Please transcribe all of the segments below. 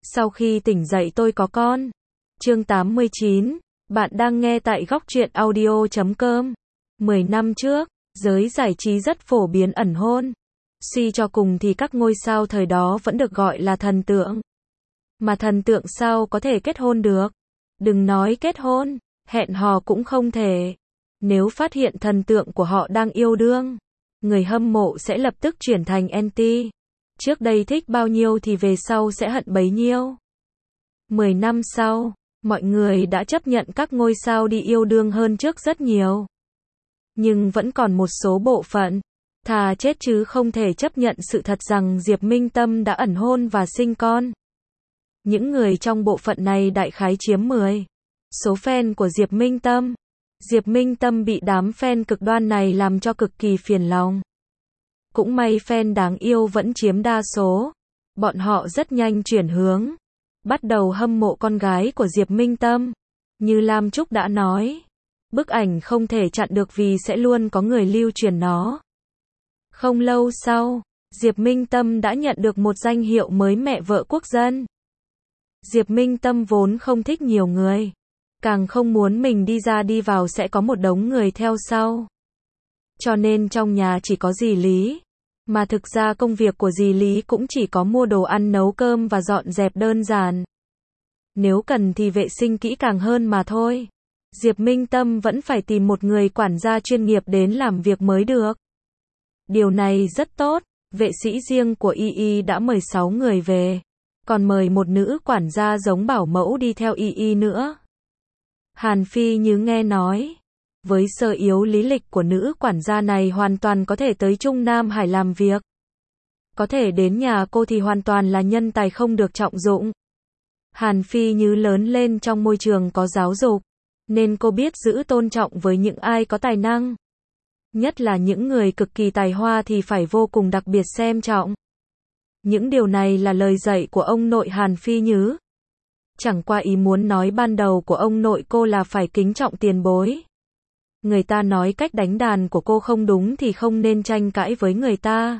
Sau khi tỉnh dậy tôi có con. Chương 89, bạn đang nghe tại góc truyện audio.com. 10 năm trước, giới giải trí rất phổ biến ẩn hôn. Suy cho cùng thì các ngôi sao thời đó vẫn được gọi là thần tượng. Mà thần tượng sao có thể kết hôn được? Đừng nói kết hôn, hẹn hò cũng không thể. Nếu phát hiện thần tượng của họ đang yêu đương, người hâm mộ sẽ lập tức chuyển thành anti. Trước đây thích bao nhiêu thì về sau sẽ hận bấy nhiêu. 10 năm sau, mọi người đã chấp nhận các ngôi sao đi yêu đương hơn trước rất nhiều. Nhưng vẫn còn một số bộ phận, thà chết chứ không thể chấp nhận sự thật rằng Diệp Minh Tâm đã ẩn hôn và sinh con. Những người trong bộ phận này đại khái chiếm 10 số fan của Diệp Minh Tâm. Diệp Minh Tâm bị đám fan cực đoan này làm cho cực kỳ phiền lòng. Cũng may fan đáng yêu vẫn chiếm đa số. Bọn họ rất nhanh chuyển hướng, bắt đầu hâm mộ con gái của Diệp Minh Tâm. Như Lam Trúc đã nói, bức ảnh không thể chặn được vì sẽ luôn có người lưu truyền nó. Không lâu sau, Diệp Minh Tâm đã nhận được một danh hiệu mới mẹ vợ quốc dân. Diệp Minh Tâm vốn không thích nhiều người, càng không muốn mình đi ra đi vào sẽ có một đống người theo sau. Cho nên trong nhà chỉ có dì Lý. Mà thực ra công việc của dì Lý cũng chỉ có mua đồ ăn nấu cơm và dọn dẹp đơn giản. Nếu cần thì vệ sinh kỹ càng hơn mà thôi. Diệp Minh Tâm vẫn phải tìm một người quản gia chuyên nghiệp đến làm việc mới được. Điều này rất tốt, vệ sĩ riêng của Y đã mời 6 người về. Còn mời một nữ quản gia giống bảo mẫu đi theo Y nữa. Hàn Phi Như nghe nói, với sơ yếu lý lịch của nữ quản gia này hoàn toàn có thể tới Trung Nam Hải làm việc. Có thể đến nhà cô thì hoàn toàn là nhân tài không được trọng dụng. Hàn Phi Như lớn lên trong môi trường có giáo dục, nên cô biết giữ tôn trọng với những ai có tài năng. Nhất là những người cực kỳ tài hoa thì phải vô cùng đặc biệt xem trọng. Những điều này là lời dạy của ông nội Hàn Phi Như. Chẳng qua ý muốn nói ban đầu của ông nội cô là phải kính trọng tiền bối. Người ta nói cách đánh đàn của cô không đúng thì không nên tranh cãi với người ta.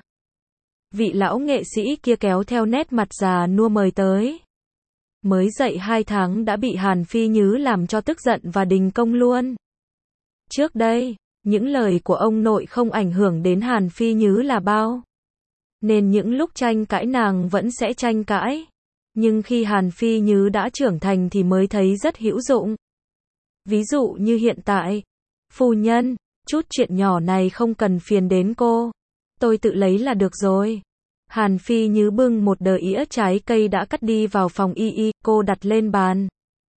Vị lão nghệ sĩ kia kéo theo nét mặt già nua mời tới. Mới dậy 2 tháng đã bị Hàn Phi Như làm cho tức giận và đình công luôn. Trước đây, những lời của ông nội không ảnh hưởng đến Hàn Phi Như là bao. Nên những lúc tranh cãi nàng vẫn sẽ tranh cãi. Nhưng khi Hàn Phi Như đã trưởng thành thì mới thấy rất hữu dụng. Ví dụ như hiện tại, phu nhân, chút chuyện nhỏ này không cần phiền đến cô. Tôi tự lấy là được rồi. Hàn Phi Như bưng một đờ ĩa trái cây đã cắt đi vào phòng Y, cô đặt lên bàn.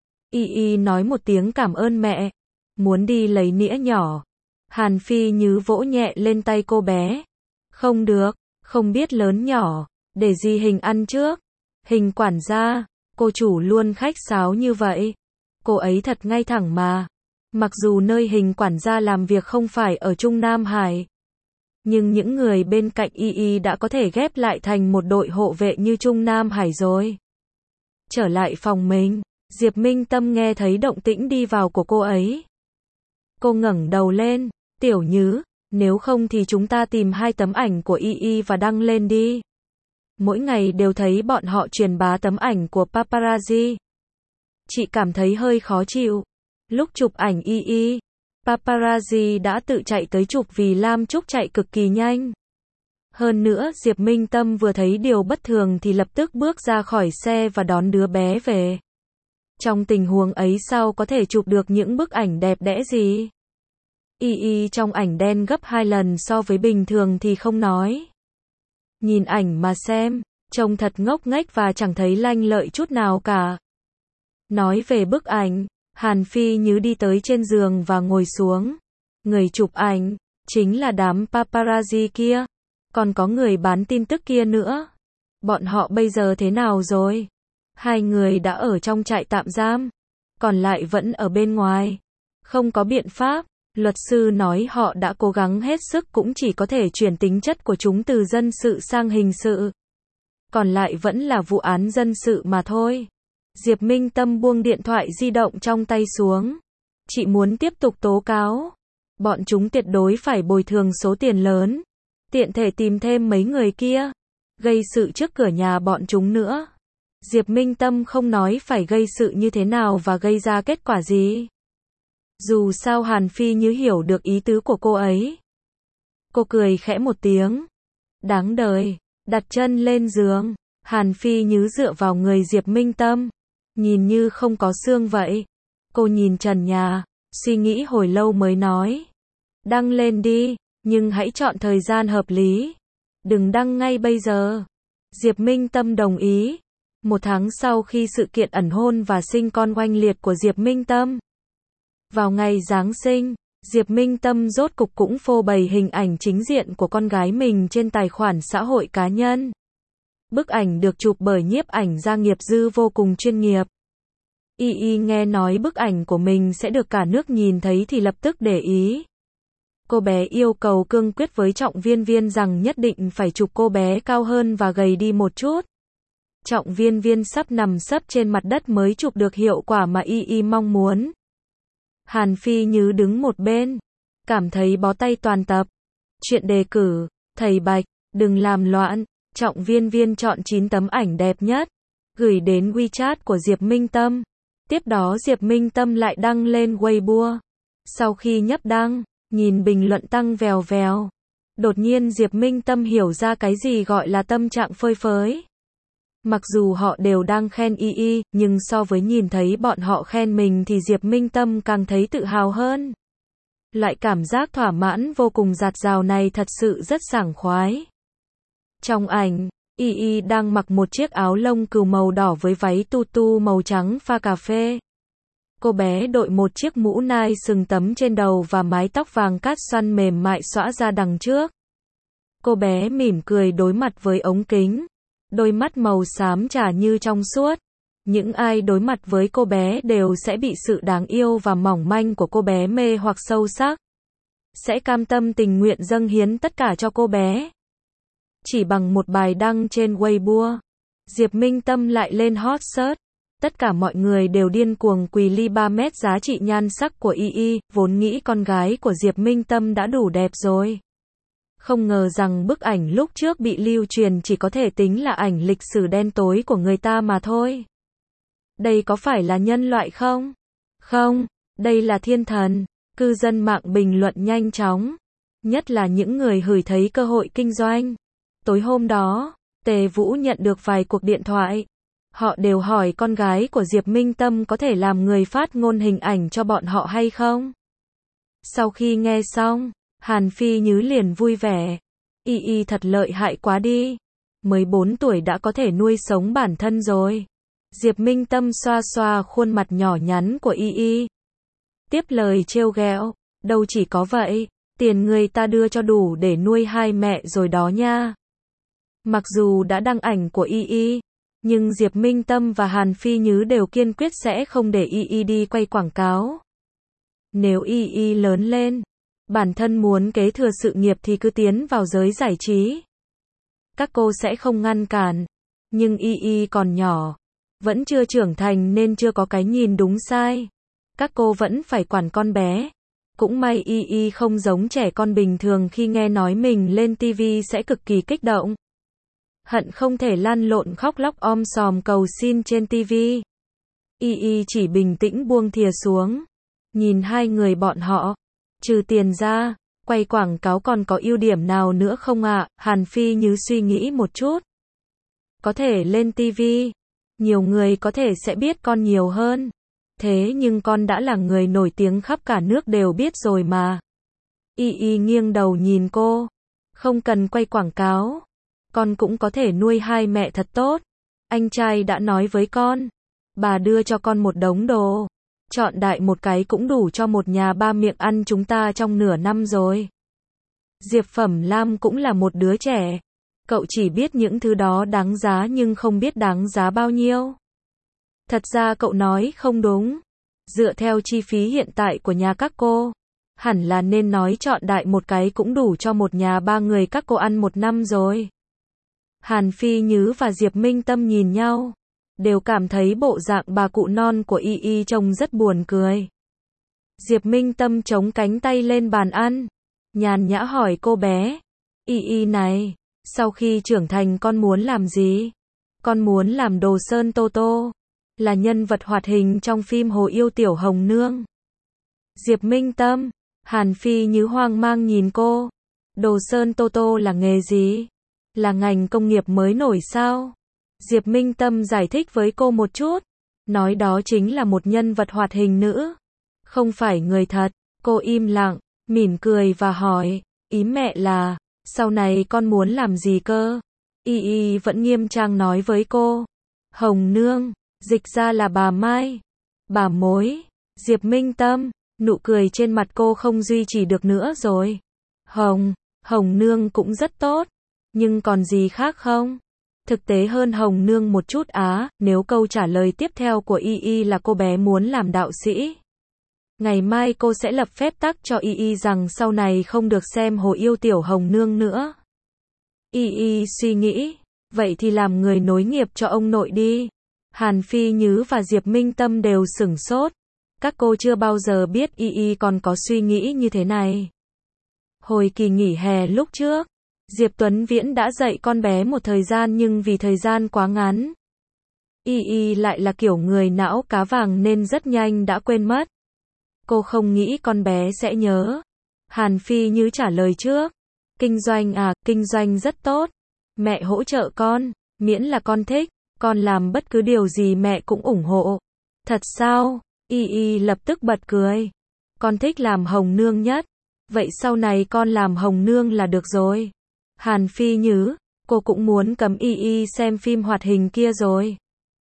Y nói một tiếng cảm ơn mẹ. Muốn đi lấy nĩa nhỏ. Hàn Phi Như vỗ nhẹ lên tay cô bé. Không được, không biết lớn nhỏ, để gì hình ăn trước. Hình quản gia, cô chủ luôn khách sáo như vậy. Cô ấy thật ngay thẳng mà. Mặc dù nơi hình quản gia làm việc không phải ở Trung Nam Hải, nhưng những người bên cạnh Y đã có thể ghép lại thành một đội hộ vệ như Trung Nam Hải rồi. Trở lại phòng mình, Diệp Minh Tâm nghe thấy động tĩnh đi vào của cô ấy. Cô ngẩng đầu lên, Tiểu Như, nếu không thì chúng ta tìm 2 tấm ảnh của Y và đăng lên đi. Mỗi ngày đều thấy bọn họ truyền bá tấm ảnh của paparazzi. Chị cảm thấy hơi khó chịu. Lúc chụp ảnh Y, paparazzi đã tự chạy tới chụp vì Lam Trúc chạy cực kỳ nhanh. Hơn nữa Diệp Minh Tâm vừa thấy điều bất thường thì lập tức bước ra khỏi xe và đón đứa bé về. Trong tình huống ấy sao có thể chụp được những bức ảnh đẹp đẽ gì? Y trong ảnh đen gấp 2 lần so với bình thường thì không nói. Nhìn ảnh mà xem, trông thật ngốc nghếch và chẳng thấy lanh lợi chút nào cả. Nói về bức ảnh, Hàn Phi Như đi tới trên giường và ngồi xuống. Người chụp ảnh, chính là đám paparazzi kia. Còn có người bán tin tức kia nữa. Bọn họ bây giờ thế nào rồi? 2 người đã ở trong trại tạm giam. Còn lại vẫn ở bên ngoài. Không có biện pháp. Luật sư nói họ đã cố gắng hết sức cũng chỉ có thể chuyển tính chất của chúng từ dân sự sang hình sự. Còn lại vẫn là vụ án dân sự mà thôi. Diệp Minh Tâm buông điện thoại di động trong tay xuống. Chị muốn tiếp tục tố cáo. Bọn chúng tuyệt đối phải bồi thường số tiền lớn. Tiện thể tìm thêm mấy người kia. Gây sự trước cửa nhà bọn chúng nữa. Diệp Minh Tâm không nói phải gây sự như thế nào và gây ra kết quả gì. Dù sao Hàn Phi Như hiểu được ý tứ của cô ấy. Cô cười khẽ một tiếng. Đáng đời. Đặt chân lên giường. Hàn Phi Như dựa vào người Diệp Minh Tâm. Nhìn như không có xương vậy. Cô nhìn trần nhà. Suy nghĩ hồi lâu mới nói. Đăng lên đi. Nhưng hãy chọn thời gian hợp lý. Đừng đăng ngay bây giờ. Diệp Minh Tâm đồng ý. 1 tháng sau khi sự kiện ẩn hôn và sinh con oanh liệt của Diệp Minh Tâm. Vào ngày Giáng sinh, Diệp Minh Tâm rốt cục cũng phô bày hình ảnh chính diện của con gái mình trên tài khoản xã hội cá nhân. Bức ảnh được chụp bởi nhiếp ảnh gia Nghiệp Dư vô cùng chuyên nghiệp. Y nghe nói bức ảnh của mình sẽ được cả nước nhìn thấy thì lập tức để ý. Cô bé yêu cầu cương quyết với Trọng Viên Viên rằng nhất định phải chụp cô bé cao hơn và gầy đi một chút. Trọng Viên Viên sắp nằm sấp trên mặt đất mới chụp được hiệu quả mà Y mong muốn. Hàn Phi Như đứng một bên, cảm thấy bó tay toàn tập. Chuyện đề cử, thầy Bạch, đừng làm loạn. Trọng Viên Viên chọn 9 tấm ảnh đẹp nhất, gửi đến WeChat của Diệp Minh Tâm. Tiếp đó Diệp Minh Tâm lại đăng lên Weibo. Sau khi nhấp đăng, nhìn bình luận tăng vèo vèo. Đột nhiên Diệp Minh Tâm hiểu ra cái gì gọi là tâm trạng phơi phới. Mặc dù họ đều đang khen Y, nhưng so với nhìn thấy bọn họ khen mình thì Diệp Minh Tâm càng thấy tự hào hơn. Loại cảm giác thỏa mãn vô cùng dạt dào này thật sự rất sảng khoái. Trong ảnh, Y đang mặc một chiếc áo lông cừu màu đỏ với váy tutu màu trắng pha cà phê. Cô bé đội một chiếc mũ nai sừng tấm trên đầu và mái tóc vàng cát xoăn mềm mại xõa ra đằng trước. Cô bé mỉm cười đối mặt với ống kính. Đôi mắt màu xám trà như trong suốt. Những ai đối mặt với cô bé đều sẽ bị sự đáng yêu và mỏng manh của cô bé mê hoặc sâu sắc. Sẽ cam tâm tình nguyện dâng hiến tất cả cho cô bé. Chỉ bằng một bài đăng trên Weibo, Diệp Minh Tâm lại lên hot search. Tất cả mọi người đều điên cuồng quỳ ly 3 mét giá trị nhan sắc của Y, vốn nghĩ con gái của Diệp Minh Tâm đã đủ đẹp rồi. Không ngờ rằng bức ảnh lúc trước bị lưu truyền chỉ có thể tính là ảnh lịch sử đen tối của người ta mà thôi. Đây có phải là nhân loại không? Không, đây là thiên thần. Cư dân mạng bình luận nhanh chóng. Nhất là những người hửi thấy cơ hội kinh doanh. Tối hôm đó, Tề Vũ nhận được vài cuộc điện thoại. Họ đều hỏi con gái của Diệp Minh Tâm có thể làm người phát ngôn hình ảnh cho bọn họ hay không? Sau khi nghe xong, Hàn Phi Như liền vui vẻ. Y thật lợi hại quá đi. Mới 4 tuổi đã có thể nuôi sống bản thân rồi. Diệp Minh Tâm xoa xoa khuôn mặt nhỏ nhắn của Y. Tiếp lời trêu ghẹo. Đâu chỉ có vậy, tiền người ta đưa cho đủ để nuôi hai mẹ rồi đó nha. Mặc dù đã đăng ảnh của Y, nhưng Diệp Minh Tâm và Hàn Phi Như đều kiên quyết sẽ không để Y đi quay quảng cáo. Nếu Y lớn lên, bản thân muốn kế thừa sự nghiệp thì cứ tiến vào giới giải trí. Các cô sẽ không ngăn cản. Nhưng Y còn nhỏ, vẫn chưa trưởng thành nên chưa có cái nhìn đúng sai. Các cô vẫn phải quản con bé. Cũng may Y không giống trẻ con bình thường khi nghe nói mình lên TV sẽ cực kỳ kích động. Hận không thể lăn lộn khóc lóc om sòm cầu xin trên TV. Y chỉ bình tĩnh buông thìa xuống. Nhìn hai người bọn họ. Trừ tiền ra, quay quảng cáo còn có ưu điểm nào nữa không ạ? Hàn Phi Như suy nghĩ một chút. Có thể lên TV. Nhiều người có thể sẽ biết con nhiều hơn. Thế nhưng con đã là người nổi tiếng khắp cả nước đều biết rồi mà. Y nghiêng đầu nhìn cô. Không cần quay quảng cáo. Con cũng có thể nuôi hai mẹ thật tốt. Anh trai đã nói với con. Bà đưa cho con một đống đồ. Chọn đại một cái cũng đủ cho một nhà ba miệng ăn chúng ta trong nửa năm rồi. Diệp Phẩm Lam cũng là một đứa trẻ. Cậu chỉ biết những thứ đó đáng giá nhưng không biết đáng giá bao nhiêu. Thật ra cậu nói không đúng. Dựa theo chi phí hiện tại của nhà các cô, hẳn là nên nói chọn đại một cái cũng đủ cho một nhà ba người các cô ăn một năm rồi. Hàn Phi Như và Diệp Minh Tâm nhìn nhau, đều cảm thấy bộ dạng bà cụ non của Y trông rất buồn cười. Diệp Minh Tâm chống cánh tay lên bàn ăn, nhàn nhã hỏi cô bé, Y này, sau khi trưởng thành con muốn làm gì? con muốn làm Đồ Sơn Tô Tô, là nhân vật hoạt hình trong phim Hồ Yêu Tiểu Hồng Nương. Diệp Minh Tâm, Hàn Phi Như hoang mang nhìn cô. Đồ Sơn Tô Tô là nghề gì? Là ngành công nghiệp mới nổi sao? Diệp Minh Tâm giải thích với cô một chút, nói đó chính là một nhân vật hoạt hình nữ, không phải người thật. Cô im lặng, mỉm cười và hỏi, ý mẹ là, sau này con muốn làm gì cơ? Y vẫn nghiêm trang nói với cô, Hồng Nương, dịch ra là bà Mai, bà mối. Diệp Minh Tâm, nụ cười trên mặt cô không duy trì được nữa rồi. Hồng Nương cũng rất tốt, nhưng còn gì khác không? Thực tế hơn Hồng Nương một chút á, nếu câu trả lời tiếp theo của Y là cô bé muốn làm đạo sĩ. Ngày mai cô sẽ lập phép tắc cho Y rằng sau này không được xem Hồ Yêu Tiểu Hồng Nương nữa. Y suy nghĩ, vậy thì làm người nối nghiệp cho ông nội đi. Hàn Phi Nhứ và Diệp Minh Tâm đều sửng sốt. Các cô chưa bao giờ biết Y còn có suy nghĩ như thế này. Hồi kỳ nghỉ hè lúc trước, Diệp Tuấn Viễn đã dạy con bé một thời gian nhưng vì thời gian quá ngắn. Y lại là kiểu người não cá vàng nên rất nhanh đã quên mất. Cô không nghĩ con bé sẽ nhớ. Hàn Phi Như trả lời trước. Kinh doanh à, kinh doanh rất tốt. Mẹ hỗ trợ con, miễn là con thích, con làm bất cứ điều gì mẹ cũng ủng hộ. Thật sao? Y lập tức bật cười. Con thích làm Hồng Nương nhất. Vậy sau này con làm Hồng Nương là được rồi. Hàn Phi Nhứ, cô cũng muốn cấm Y xem phim hoạt hình kia rồi.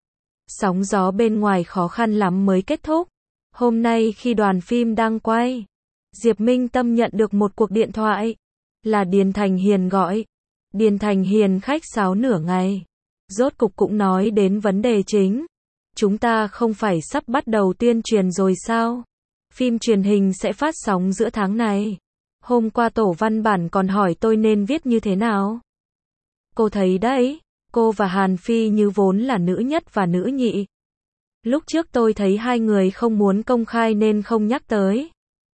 Sóng gió bên ngoài khó khăn lắm mới kết thúc. Hôm nay khi đoàn phim đang quay, Diệp Minh Tâm nhận được một cuộc điện thoại. Là Điền Thành Hiền gọi. Điền Thành Hiền khách sáo nửa ngày. Rốt cục cũng nói đến vấn đề chính. Chúng ta không phải sắp bắt đầu tuyên truyền rồi sao? Phim truyền hình sẽ phát sóng giữa tháng này. Hôm qua tổ văn bản còn hỏi tôi nên viết như thế nào. Cô thấy đấy, cô và Hàn Phi Như vốn là nữ nhất và nữ nhị. Lúc trước tôi thấy hai người không muốn công khai nên không nhắc tới.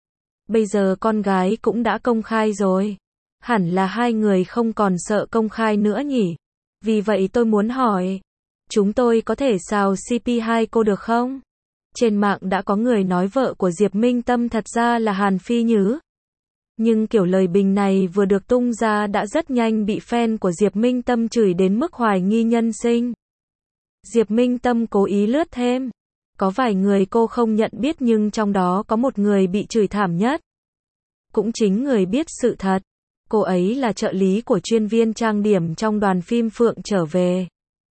Bây giờ con gái cũng đã công khai rồi. Hẳn là hai người không còn sợ công khai nữa nhỉ. Vì vậy tôi muốn hỏi, chúng tôi có thể xào CP hai cô được không? Trên mạng đã có người nói vợ của Diệp Minh Tâm thật ra là Hàn Phi Nhứ. Nhưng kiểu lời bình này vừa được tung ra đã rất nhanh bị fan của Diệp Minh Tâm chửi đến mức hoài nghi nhân sinh. Diệp Minh Tâm cố ý lướt thêm. Có vài người cô không nhận biết nhưng trong đó có một người bị chửi thảm nhất. Cũng chính người biết sự thật. Cô ấy là trợ lý của chuyên viên trang điểm trong đoàn phim Phượng Trở Về.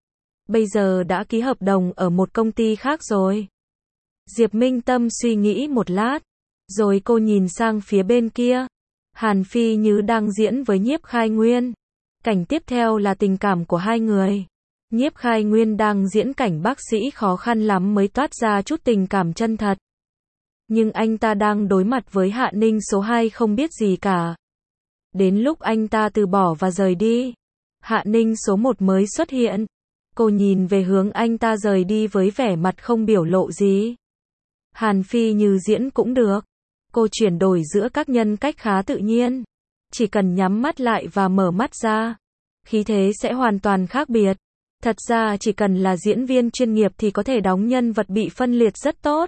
Bây giờ đã ký hợp đồng ở một công ty khác rồi. Diệp Minh Tâm suy nghĩ một lát. Rồi cô nhìn sang phía bên kia. Hàn Phi Như đang diễn với Nhiếp Khai Nguyên. Cảnh tiếp theo là tình cảm của hai người. Nhiếp Khai Nguyên đang diễn cảnh bác sĩ khó khăn lắm mới toát ra chút tình cảm chân thật. Nhưng anh ta đang đối mặt với Hạ Ninh số 2 không biết gì cả. Đến lúc anh ta từ bỏ và rời đi, Hạ Ninh số 1 mới xuất hiện. Cô nhìn về hướng anh ta rời đi với vẻ mặt không biểu lộ gì. Hàn Phi Như diễn cũng được. Cô chuyển đổi giữa các nhân cách khá tự nhiên. Chỉ cần nhắm mắt lại và mở mắt ra, khí thế sẽ hoàn toàn khác biệt. Thật ra chỉ cần là diễn viên chuyên nghiệp thì có thể đóng nhân vật bị phân liệt rất tốt.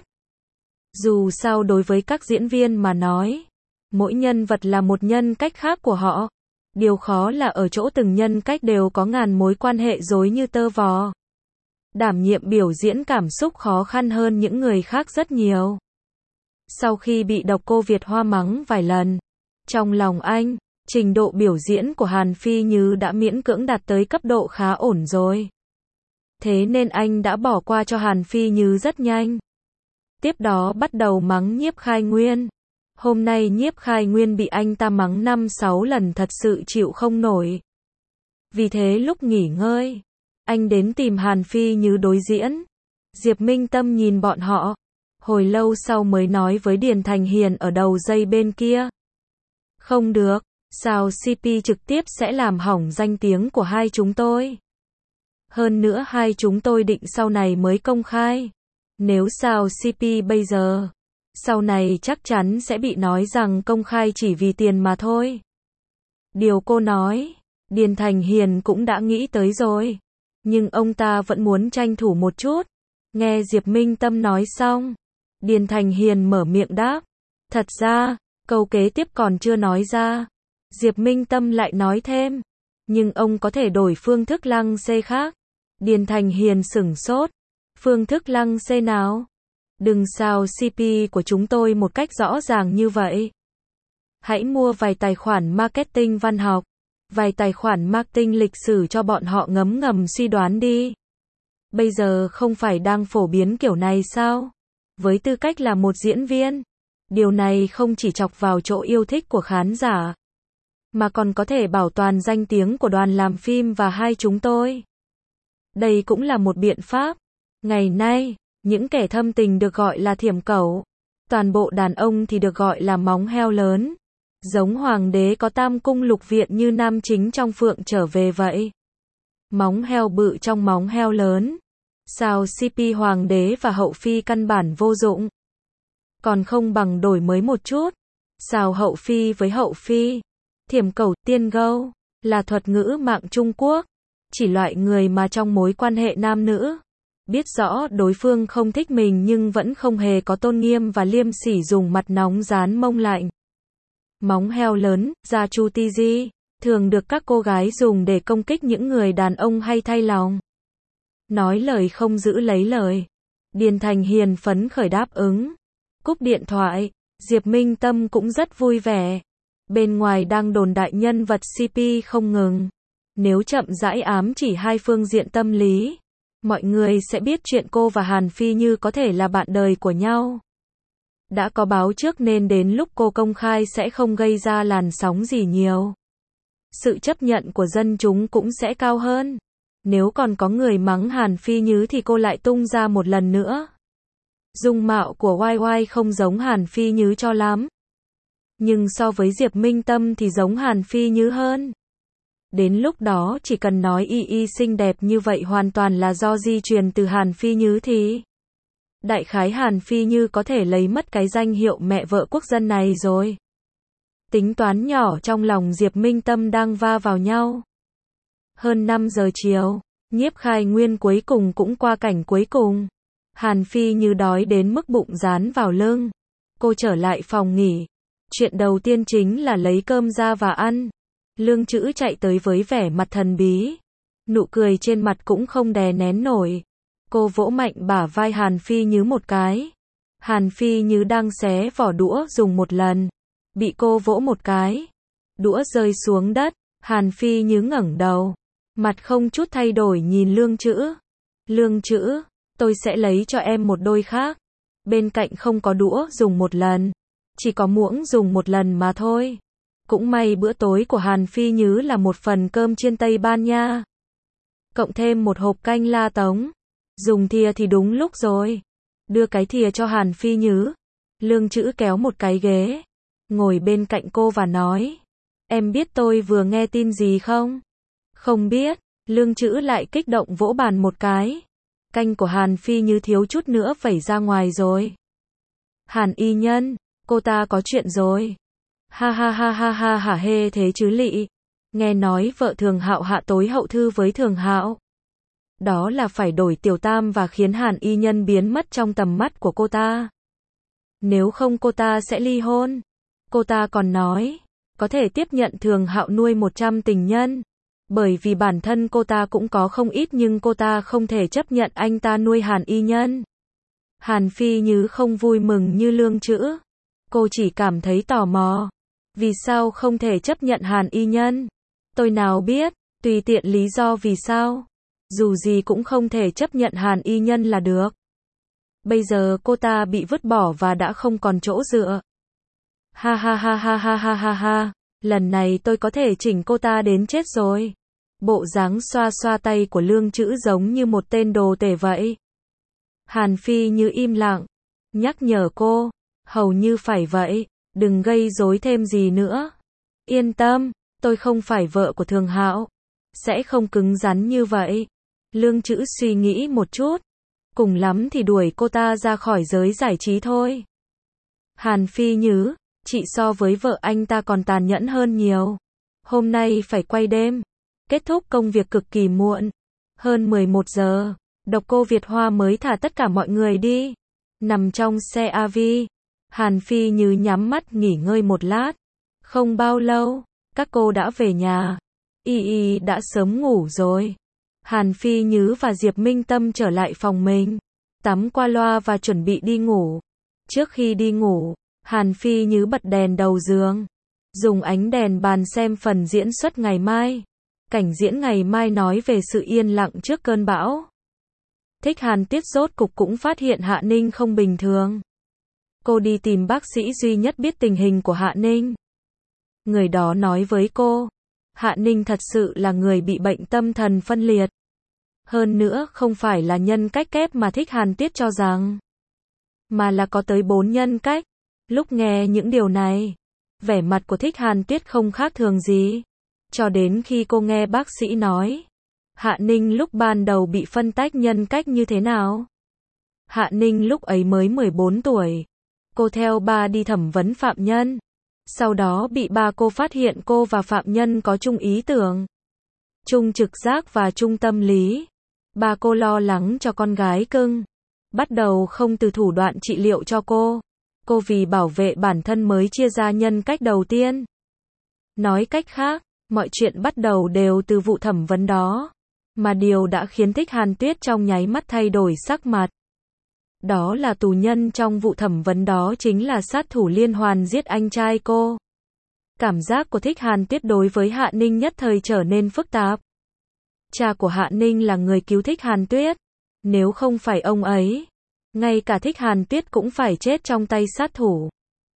Dù sao đối với các diễn viên mà nói, mỗi nhân vật là một nhân cách khác của họ. Điều khó là ở chỗ từng nhân cách đều có ngàn mối quan hệ rối như tơ vò. Đảm nhiệm biểu diễn cảm xúc khó khăn hơn những người khác rất nhiều. Sau khi bị độc cô Việt Hoa mắng vài lần, trong lòng anh, trình độ biểu diễn của Hàn Phi Như đã miễn cưỡng đạt tới cấp độ khá ổn rồi. Thế nên anh đã bỏ qua cho Hàn Phi Như rất nhanh. Tiếp đó bắt đầu mắng Nhiếp Khai Nguyên. Hôm nay Nhiếp Khai Nguyên bị anh ta mắng 5-6 lần thật sự chịu không nổi. Vì thế lúc nghỉ ngơi, anh đến tìm Hàn Phi Như đối diễn. Diệp Minh Tâm nhìn bọn họ. Hồi lâu sau mới nói với Điền Thành Hiền ở đầu dây bên kia. Không được, sao CP trực tiếp sẽ làm hỏng danh tiếng của hai chúng tôi. Hơn nữa hai chúng tôi định sau này mới công khai. Nếu sao CP bây giờ, sau này chắc chắn sẽ bị nói rằng công khai chỉ vì tiền mà thôi. Điều cô nói, Điền Thành Hiền cũng đã nghĩ tới rồi. Nhưng ông ta vẫn muốn tranh thủ một chút. Nghe Diệp Minh Tâm nói xong, Điền Thành Hiền mở miệng đáp. Thật ra, câu kế tiếp còn chưa nói ra. Diệp Minh Tâm lại nói thêm. Nhưng ông có thể đổi phương thức lăng xê khác. Điền Thành Hiền sửng sốt. Phương thức lăng xê nào? Đừng xào CP của chúng tôi một cách rõ ràng như vậy. Hãy mua vài tài khoản marketing văn học, vài tài khoản marketing lịch sử cho bọn họ ngấm ngầm suy đoán đi. Bây giờ không phải đang phổ biến kiểu này sao? Với tư cách là một diễn viên, điều này không chỉ chọc vào chỗ yêu thích của khán giả, mà còn có thể bảo toàn danh tiếng của đoàn làm phim và hai chúng tôi. Đây cũng là một biện pháp. Ngày nay, những kẻ thâm tình được gọi là thiểm cẩu, toàn bộ đàn ông thì được gọi là móng heo lớn. Giống hoàng đế có tam cung lục viện như nam chính trong Phượng Trở Về vậy. Móng heo bự trong móng heo lớn. Sao CP hoàng đế và hậu phi căn bản vô dụng. Còn không bằng đổi mới một chút. Sao hậu phi với hậu phi. Thiểm cẩu, tiên gâu, là thuật ngữ mạng Trung Quốc. Chỉ loại người mà trong mối quan hệ nam nữ, biết rõ đối phương không thích mình nhưng vẫn không hề có tôn nghiêm và liêm sỉ dùng mặt nóng dán mông lạnh. Móng heo lớn, da chu ti di, thường được các cô gái dùng để công kích những người đàn ông hay thay lòng. Nói lời không giữ lấy lời. Điền Thành Hiền phấn khởi đáp ứng. Cúp điện thoại, Diệp Minh Tâm cũng rất vui vẻ. Bên ngoài đang đồn đại nhân vật CP không ngừng. Nếu chậm rãi ám chỉ hai phương diện tâm lý, mọi người sẽ biết chuyện cô và Hàn Phi Như có thể là bạn đời của nhau. Đã có báo trước nên đến lúc cô công khai sẽ không gây ra làn sóng gì nhiều. Sự chấp nhận của dân chúng cũng sẽ cao hơn. Nếu còn có người mắng Hàn Phi Như thì cô lại tung ra một lần nữa. Dung mạo của YY không giống Hàn Phi Như cho lắm. Nhưng so với Diệp Minh Tâm thì giống Hàn Phi Như hơn. Đến lúc đó chỉ cần nói y xinh đẹp như vậy hoàn toàn là do di truyền từ Hàn Phi Như thì đại khái Hàn Phi Như có thể lấy mất cái danh hiệu mẹ vợ quốc dân này rồi. Tính toán nhỏ trong lòng Diệp Minh Tâm đang va vào nhau. Hơn 5 giờ chiều, Nhiếp Khai Nguyên cuối cùng cũng qua cảnh cuối cùng. Hàn Phi Như đói đến mức bụng dán vào lưng. Cô trở lại phòng nghỉ. Chuyện đầu tiên chính là lấy cơm ra và ăn. Lương Chữ chạy tới với vẻ mặt thần bí. Nụ cười trên mặt cũng không đè nén nổi. Cô vỗ mạnh bả vai Hàn Phi Như một cái. Hàn Phi Như đang xé vỏ đũa dùng một lần. Bị cô vỗ một cái. Đũa rơi xuống đất. Hàn Phi Như ngẩng đầu. Mặt không chút thay đổi nhìn Lương Chữ. Lương Chữ, tôi sẽ lấy cho em một đôi khác. Bên cạnh không có đũa dùng một lần. Chỉ có muỗng dùng một lần mà thôi. Cũng may bữa tối của Hàn Phi Như là một phần cơm chiên Tây Ban Nha. Cộng thêm một hộp canh La Tống. Dùng thìa thì đúng lúc rồi. Đưa cái thìa cho Hàn Phi Như. Lương Chữ kéo một cái ghế. Ngồi bên cạnh cô và nói. Em biết tôi vừa nghe tin gì không? Không biết. Lương Chữ lại kích động vỗ bàn một cái. Canh của Hàn Phi Như thiếu chút nữa vẩy ra ngoài rồi. Hàn Y Nhân, cô ta có chuyện rồi. Ha ha ha ha ha hả hê thế chứ lị. Nghe nói vợ Thường Hạo hạ tối hậu thư với Thường Hạo. Đó là phải đổi Tiểu Tam và khiến Hàn Y Nhân biến mất trong tầm mắt của cô ta. Nếu không cô ta sẽ ly hôn. Cô ta còn nói, có thể tiếp nhận Thường Hạo nuôi 100 tình nhân. Bởi vì bản thân cô ta cũng có không ít nhưng cô ta không thể chấp nhận anh ta nuôi Hàn Y Nhân. Hàn Phi Như không vui mừng như Lương Chữ. Cô chỉ cảm thấy tò mò. Vì sao không thể chấp nhận Hàn Y Nhân? Tôi nào biết, tùy tiện lý do vì sao. Dù gì cũng không thể chấp nhận Hàn Y Nhân là được. Bây giờ cô ta bị vứt bỏ và đã không còn chỗ dựa. Ha ha ha ha ha ha ha ha. Lần này tôi có thể chỉnh cô ta đến chết rồi. Bộ dáng xoa xoa tay của Lương Chữ giống như một tên đồ tể vậy. Hàn Phi Như im lặng. Nhắc nhở cô. Hầu như phải vậy. Đừng gây rối thêm gì nữa. Yên tâm. Tôi không phải vợ của Thường Hạo. Sẽ không cứng rắn như vậy. Lương Chữ suy nghĩ một chút. Cùng lắm thì đuổi cô ta ra khỏi giới giải trí thôi. Hàn Phi Như, chị so với vợ anh ta còn tàn nhẫn hơn nhiều. Hôm nay phải quay đêm. Kết thúc công việc cực kỳ muộn. Hơn 11 giờ, độc cô Việt Hoa mới thả tất cả mọi người đi. Nằm trong xe AV, Hàn Phi Như nhắm mắt nghỉ ngơi một lát. Không bao lâu, các cô đã về nhà. Y Y đã sớm ngủ rồi. Hàn Phi Như và Diệp Minh Tâm trở lại phòng mình, tắm qua loa và chuẩn bị đi ngủ. Trước khi đi ngủ, Hàn Phi Như bật đèn đầu giường, dùng ánh đèn bàn xem phần diễn xuất ngày mai. Cảnh diễn ngày mai nói về sự yên lặng trước cơn bão. Thích Hàn Tuyết rốt cục cũng phát hiện Hạ Ninh không bình thường. Cô đi tìm bác sĩ duy nhất biết tình hình của Hạ Ninh. Người đó nói với cô, Hạ Ninh thật sự là người bị bệnh tâm thần phân liệt. Hơn nữa không phải là nhân cách kép mà Thích Hàn Tuyết cho rằng, mà là có tới 4 nhân cách. Lúc nghe những điều này, vẻ mặt của Thích Hàn Tuyết không khác thường gì. Cho đến khi cô nghe bác sĩ nói, Hạ Ninh lúc ban đầu bị phân tách nhân cách như thế nào. Hạ Ninh lúc ấy mới 14 tuổi. Cô theo ba đi thẩm vấn phạm nhân. Sau đó bị ba cô phát hiện cô và phạm nhân có chung ý tưởng, chung trực giác và chung tâm lý. Ba cô lo lắng cho con gái cưng, bắt đầu không từ thủ đoạn trị liệu cho cô. Cô vì bảo vệ bản thân mới chia ra nhân cách đầu tiên. Nói cách khác, mọi chuyện bắt đầu đều từ vụ thẩm vấn đó. Mà điều đã khiến Thích Hàn Tuyết trong nháy mắt thay đổi sắc mặt. Đó là tù nhân trong vụ thẩm vấn đó chính là sát thủ liên hoàn giết anh trai cô. Cảm giác của Thích Hàn Tuyết đối với Hạ Ninh nhất thời trở nên phức tạp. Cha của Hạ Ninh là người cứu Thích Hàn Tuyết. Nếu không phải ông ấy, ngay cả Thích Hàn Tuyết cũng phải chết trong tay sát thủ.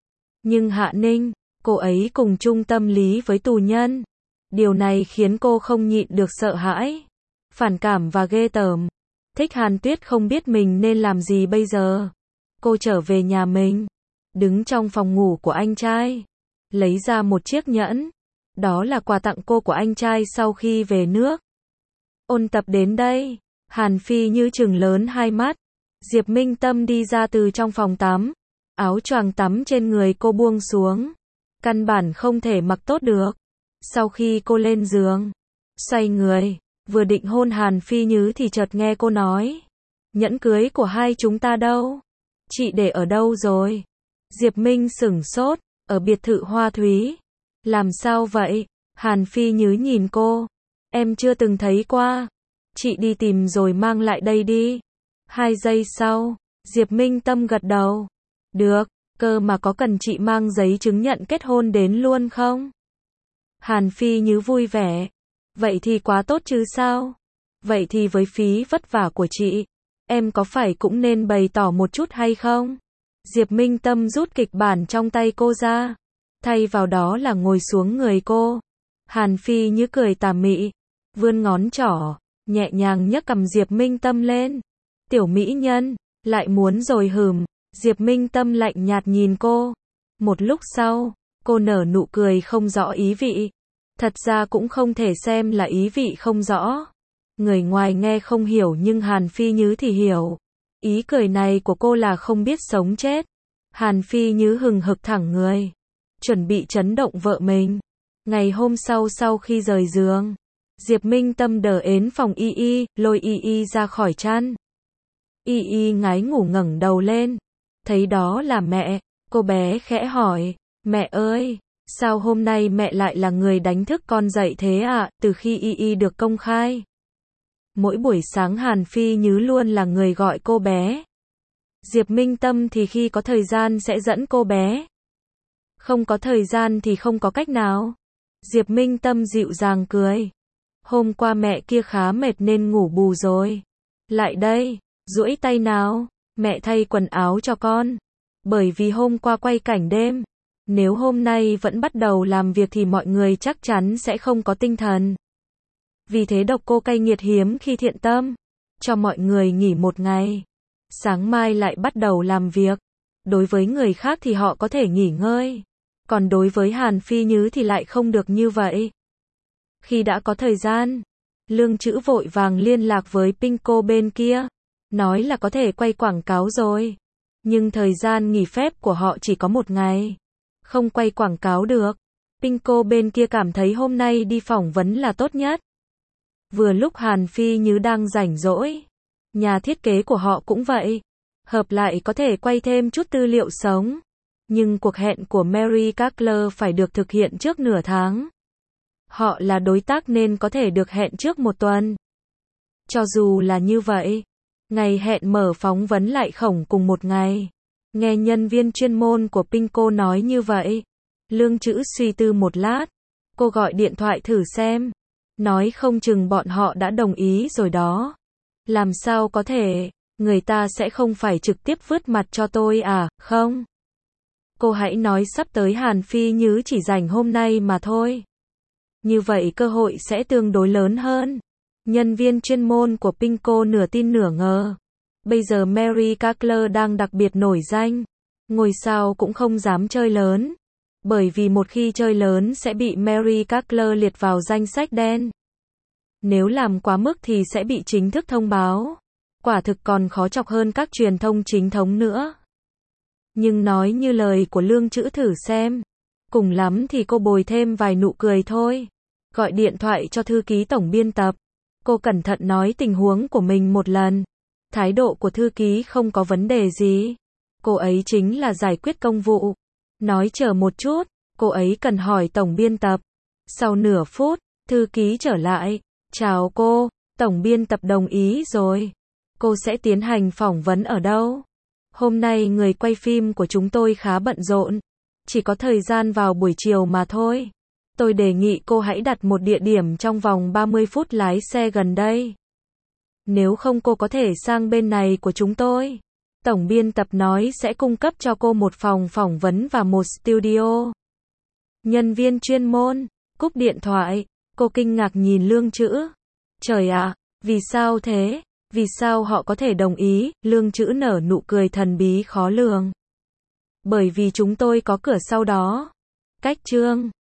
Nhưng Hạ Ninh, cô ấy cùng chung tâm lý với tù nhân. Điều này khiến cô không nhịn được sợ hãi, phản cảm và ghê tởm. Thích Hàn Tuyết không biết mình nên làm gì bây giờ. Cô trở về nhà mình, đứng trong phòng ngủ của anh trai, lấy ra một chiếc nhẫn. Đó là quà tặng cô của anh trai sau khi về nước. Ôn tập đến đây, Hàn Phi Như trừng lớn hai mắt. Diệp Minh Tâm đi ra từ trong phòng tắm. Áo choàng tắm trên người cô buông xuống. Căn bản không thể mặc tốt được. Sau khi cô lên giường, xoay người, vừa định hôn Hàn Phi Như thì chợt nghe cô nói, nhẫn cưới của hai chúng ta đâu? Chị để ở đâu rồi? Diệp Minh sửng sốt, ở biệt thự Hoa Thúy. Làm sao vậy? Hàn Phi Như nhìn cô, em chưa từng thấy qua. Chị đi tìm rồi mang lại đây đi. 2 giây sau, Diệp Minh Tâm gật đầu. Được, cơ mà có cần chị mang giấy chứng nhận kết hôn đến luôn không? Hàn Phi Như vui vẻ. Vậy thì quá tốt chứ sao? Vậy thì với phí vất vả của chị, em có phải cũng nên bày tỏ một chút hay không? Diệp Minh Tâm rút kịch bản trong tay cô ra, thay vào đó là ngồi xuống người cô. Hàn Phi Như cười tà mị, vươn ngón trỏ, nhẹ nhàng nhấc cầm Diệp Minh Tâm lên. Tiểu mỹ nhân, lại muốn rồi hừm. Diệp Minh Tâm lạnh nhạt nhìn cô. Một lúc sau, cô nở nụ cười không rõ ý vị. Thật ra cũng không thể xem là ý vị không rõ. Người ngoài nghe không hiểu nhưng Hàn Phi Như thì hiểu. Ý cười này của cô là không biết sống chết. Hàn Phi Như hừng hực thẳng người, chuẩn bị chấn động vợ mình. Ngày hôm sau khi rời giường, Diệp Minh Tâm đờ ến phòng Y Y, lôi Y Y ra khỏi chăn. Y Y ngái ngủ ngẩng đầu lên, thấy đó là mẹ. Cô bé khẽ hỏi, mẹ ơi, sao hôm nay mẹ lại là người đánh thức con dậy thế ạ? Từ khi Y Y được công khai, mỗi buổi sáng Hàn Phi Như luôn là người gọi cô bé. Diệp Minh Tâm thì khi có thời gian sẽ dẫn cô bé, không có thời gian thì không có cách nào. Diệp Minh Tâm dịu dàng cười. Hôm qua mẹ kia khá mệt nên ngủ bù rồi. Lại đây, duỗi tay nào, mẹ thay quần áo cho con. Bởi vì hôm qua quay cảnh đêm, nếu hôm nay vẫn bắt đầu làm việc thì mọi người chắc chắn sẽ không có tinh thần. Vì thế độc cô cay nghiệt hiếm khi thiện tâm, cho mọi người nghỉ một ngày. Sáng mai lại bắt đầu làm việc. Đối với người khác thì họ có thể nghỉ ngơi. Còn đối với Hàn Phi Như thì lại không được như vậy. Khi đã có thời gian, Lương Chữ vội vàng liên lạc với Pinko bên kia, nói là có thể quay quảng cáo rồi. Nhưng thời gian nghỉ phép của họ chỉ có 1 ngày, không quay quảng cáo được. Pinko bên kia cảm thấy hôm nay đi phỏng vấn là tốt nhất. Vừa lúc Hàn Phi Như đang rảnh rỗi. Nhà thiết kế của họ cũng vậy. Hợp lại có thể quay thêm chút tư liệu sống. Nhưng cuộc hẹn của Mary Cutler phải được thực hiện trước nửa tháng. Họ là đối tác nên có thể được hẹn trước một tuần. Cho dù là như vậy, ngày hẹn mở phỏng vấn lại khổng cùng một ngày. Nghe nhân viên chuyên môn của Pinko nói như vậy, Lương Chữ suy tư một lát. Cô gọi điện thoại thử xem. Nói không chừng bọn họ đã đồng ý rồi đó. Làm sao có thể, người ta sẽ không phải trực tiếp vứt mặt cho tôi à, không? Cô hãy nói sắp tới Hàn Phi Như chỉ rảnh hôm nay mà thôi. Như vậy cơ hội sẽ tương đối lớn hơn. Nhân viên chuyên môn của Pinko nửa tin nửa ngờ. Bây giờ Mary Cutler đang đặc biệt nổi danh. Ngôi sao cũng không dám chơi lớn. Bởi vì một khi chơi lớn sẽ bị Mary Cutler liệt vào danh sách đen. Nếu làm quá mức thì sẽ bị chính thức thông báo. Quả thực còn khó chọc hơn các truyền thông chính thống nữa. Nhưng nói như lời của Lương Chữ thử xem. Cùng lắm thì cô bồi thêm vài nụ cười thôi. Gọi điện thoại cho thư ký tổng biên tập. Cô cẩn thận nói tình huống của mình một lần. Thái độ của thư ký không có vấn đề gì. Cô ấy chính là giải quyết công vụ. Nói chờ một chút, cô ấy cần hỏi tổng biên tập. Sau nửa phút, thư ký trở lại. Chào cô, tổng biên tập đồng ý rồi. Cô sẽ tiến hành phỏng vấn ở đâu? Hôm nay người quay phim của chúng tôi khá bận rộn. Chỉ có thời gian vào buổi chiều mà thôi. Tôi đề nghị cô hãy đặt một địa điểm trong vòng 30 phút lái xe gần đây. Nếu không cô có thể sang bên này của chúng tôi. Tổng biên tập nói sẽ cung cấp cho cô một phòng phỏng vấn và một studio. Nhân viên chuyên môn, cúp điện thoại, cô kinh ngạc nhìn Lương Chữ. Trời ạ, vì sao thế? Vì sao họ có thể đồng ý? Lương Chữ nở nụ cười thần bí khó lường. Bởi vì chúng tôi có cửa sau đó. Cách chương